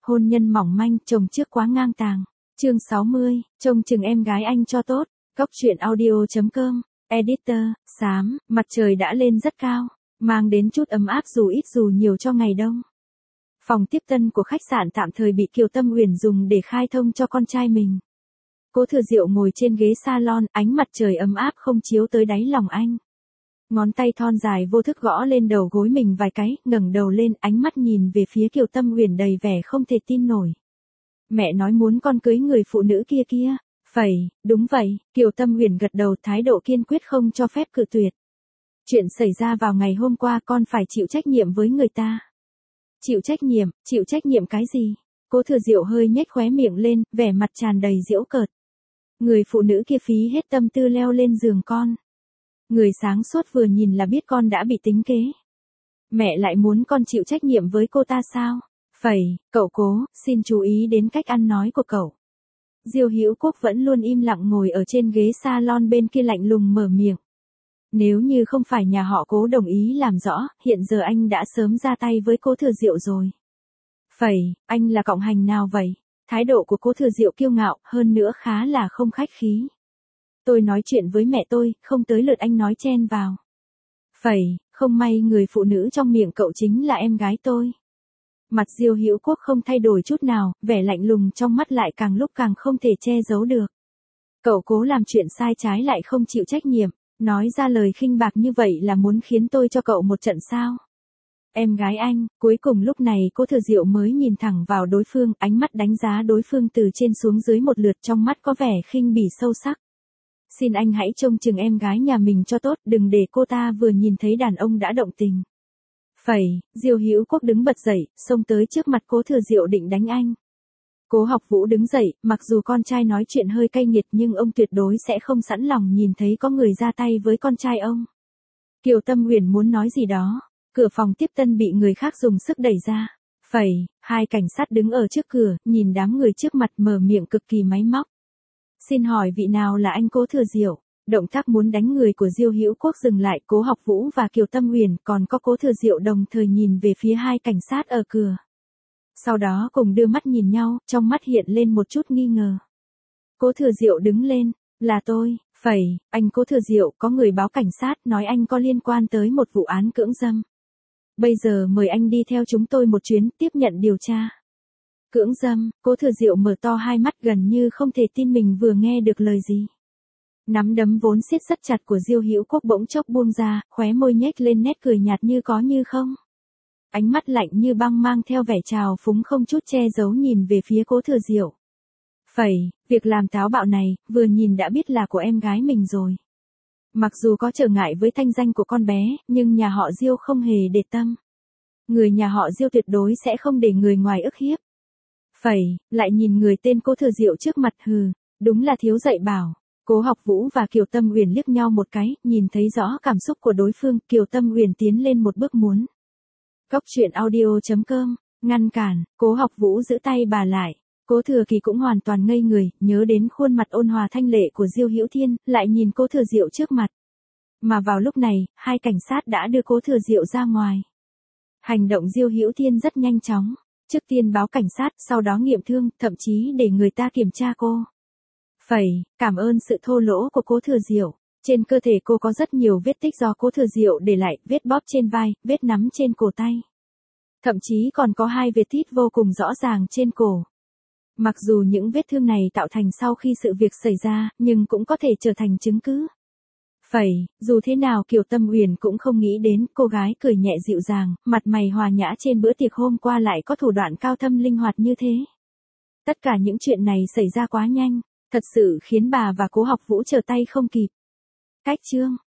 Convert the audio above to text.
hôn nhân mỏng manh, chồng trước quá ngang tàng. Chương 60, trông chừng em gái anh cho tốt. Cốc truyện audio.com, editor, xám, mặt trời đã lên rất cao, mang đến chút ấm áp dù ít dù nhiều cho ngày đông. Phòng tiếp tân của khách sạn tạm thời bị Kiều Tâm Uyển dùng để khai thông cho con trai mình. Cố Thừa Diệu ngồi trên ghế salon, ánh mặt trời ấm áp không chiếu tới đáy lòng anh. Ngón tay thon dài vô thức gõ lên đầu gối mình vài cái, ngẩng đầu lên, ánh mắt nhìn về phía Kiều Tâm Uyển đầy vẻ không thể tin nổi. Mẹ nói muốn con cưới người phụ nữ kia kia. Phẩy, đúng vậy, Kiều Tâm Uyển gật đầu, thái độ kiên quyết không cho phép cự tuyệt. Chuyện xảy ra vào ngày hôm qua, con phải chịu trách nhiệm với người ta. Chịu trách nhiệm cái gì? Cố Thừa Diệu hơi nhếch khóe miệng lên, vẻ mặt tràn đầy giễu cợt. Người phụ nữ kia phí hết tâm tư leo lên giường con. Người sáng suốt vừa nhìn là biết con đã bị tính kế. Mẹ lại muốn con chịu trách nhiệm với cô ta sao? Phẩy, cậu Cố, xin chú ý đến cách ăn nói của cậu. Diêu Hữu Quốc vẫn luôn im lặng ngồi ở trên ghế salon bên kia lạnh lùng mở miệng. Nếu như không phải nhà họ Cố đồng ý làm rõ, hiện giờ anh đã sớm ra tay với Cố Thừa Diệu rồi. Phẩy, anh là cộng hành nào vậy? Thái độ của Cố Thừa Diệu kiêu ngạo, hơn nữa khá là không khách khí. Tôi nói chuyện với mẹ tôi, không tới lượt anh nói chen vào. Phẩy, không may người phụ nữ trong miệng cậu chính là em gái tôi. Mặt Diêu Hữu Quốc không thay đổi chút nào, vẻ lạnh lùng trong mắt lại càng lúc càng không thể che giấu được. Cậu Cố làm chuyện sai trái lại không chịu trách nhiệm, nói ra lời khinh bạc như vậy là muốn khiến tôi cho cậu một trận sao? Em gái anh, cuối cùng lúc này Cố Thừa Diệu mới nhìn thẳng vào đối phương, ánh mắt đánh giá đối phương từ trên xuống dưới một lượt, trong mắt có vẻ khinh bỉ sâu sắc. Xin anh hãy trông chừng em gái nhà mình cho tốt, đừng để cô ta vừa nhìn thấy đàn ông đã động tình. Phẩy, Diêu Hữu Quốc đứng bật dậy, xông tới trước mặt Cố Thừa Diệu định đánh anh. Cố Học Vũ đứng dậy, mặc dù con trai nói chuyện hơi cay nghiệt nhưng ông tuyệt đối sẽ không sẵn lòng nhìn thấy có người ra tay với con trai ông. Kiều Tâm Uyển muốn nói gì đó, cửa phòng tiếp tân bị người khác dùng sức đẩy ra. Phẩy, hai cảnh sát đứng ở trước cửa, nhìn đám người trước mặt mở miệng cực kỳ máy móc. Xin hỏi vị nào là anh Cố Thừa Diệu? Động tác muốn đánh người của Diêu Hữu Quốc dừng lại, Cố Học Vũ và Kiều Tâm Uyển còn có Cố Thừa Diệu đồng thời nhìn về phía hai cảnh sát ở cửa. Sau đó cùng đưa mắt nhìn nhau, trong mắt hiện lên một chút nghi ngờ. Cố Thừa Diệu đứng lên, là tôi. Phẩy, anh Cố Thừa Diệu, có người báo cảnh sát nói anh có liên quan tới một vụ án cưỡng dâm. Bây giờ mời anh đi theo chúng tôi một chuyến, tiếp nhận điều tra. Cưỡng dâm, Cố Thừa Diệu mở to hai mắt gần như không thể tin mình vừa nghe được lời gì. Nắm đấm vốn siết rất chặt của Diêu Hữu Quốc bỗng chốc buông ra, khóe môi nhếch lên nét cười nhạt như có như không. Ánh mắt lạnh như băng mang theo vẻ trào phúng không chút che giấu nhìn về phía Cố Thừa Diệu. Phẩy, việc làm táo bạo này, vừa nhìn đã biết là của em gái mình rồi. Mặc dù có trở ngại với thanh danh của con bé, nhưng nhà họ Diêu không hề để tâm. Người nhà họ Diêu tuyệt đối sẽ không để người ngoài ức hiếp. Phẩy, lại nhìn người tên Cố Thừa Diệu trước mặt, hừ, đúng là thiếu dạy bảo. Cố Học Vũ và Kiều Tâm Uyển liếc nhau một cái, nhìn thấy rõ cảm xúc của đối phương, Kiều Tâm Uyển tiến lên một bước muốn. Cốc truyện audio.com, ngăn cản, Cố Học Vũ giữ tay bà lại. Cố Thừa Kỳ cũng hoàn toàn ngây người, nhớ đến khuôn mặt ôn hòa thanh lệ của Diêu Hữu Thiên, lại nhìn Cố Thừa Diệu trước mặt. Mà vào lúc này, hai cảnh sát đã đưa Cố Thừa Diệu ra ngoài. Hành động Diêu Hữu Thiên rất nhanh chóng, trước tiên báo cảnh sát, sau đó nghiệm thương, thậm chí để người ta kiểm tra cô. Phẩy, cảm ơn sự thô lỗ của Cố Thừa Diệu. Trên cơ thể cô có rất nhiều vết tích do Cố Thừa Diệu để lại, vết bóp trên vai, vết nắm trên cổ tay. Thậm chí còn có hai vết thít vô cùng rõ ràng trên cổ. Mặc dù những vết thương này tạo thành sau khi sự việc xảy ra, nhưng cũng có thể trở thành chứng cứ. Phẩy, dù thế nào Kiều Tâm Uyển cũng không nghĩ đến, cô gái cười nhẹ dịu dàng, mặt mày hòa nhã trên bữa tiệc hôm qua lại có thủ đoạn cao thâm linh hoạt như thế. Tất cả những chuyện này xảy ra quá nhanh, thật sự khiến bà và Cố Học Vũ trở tay không kịp. Cách chương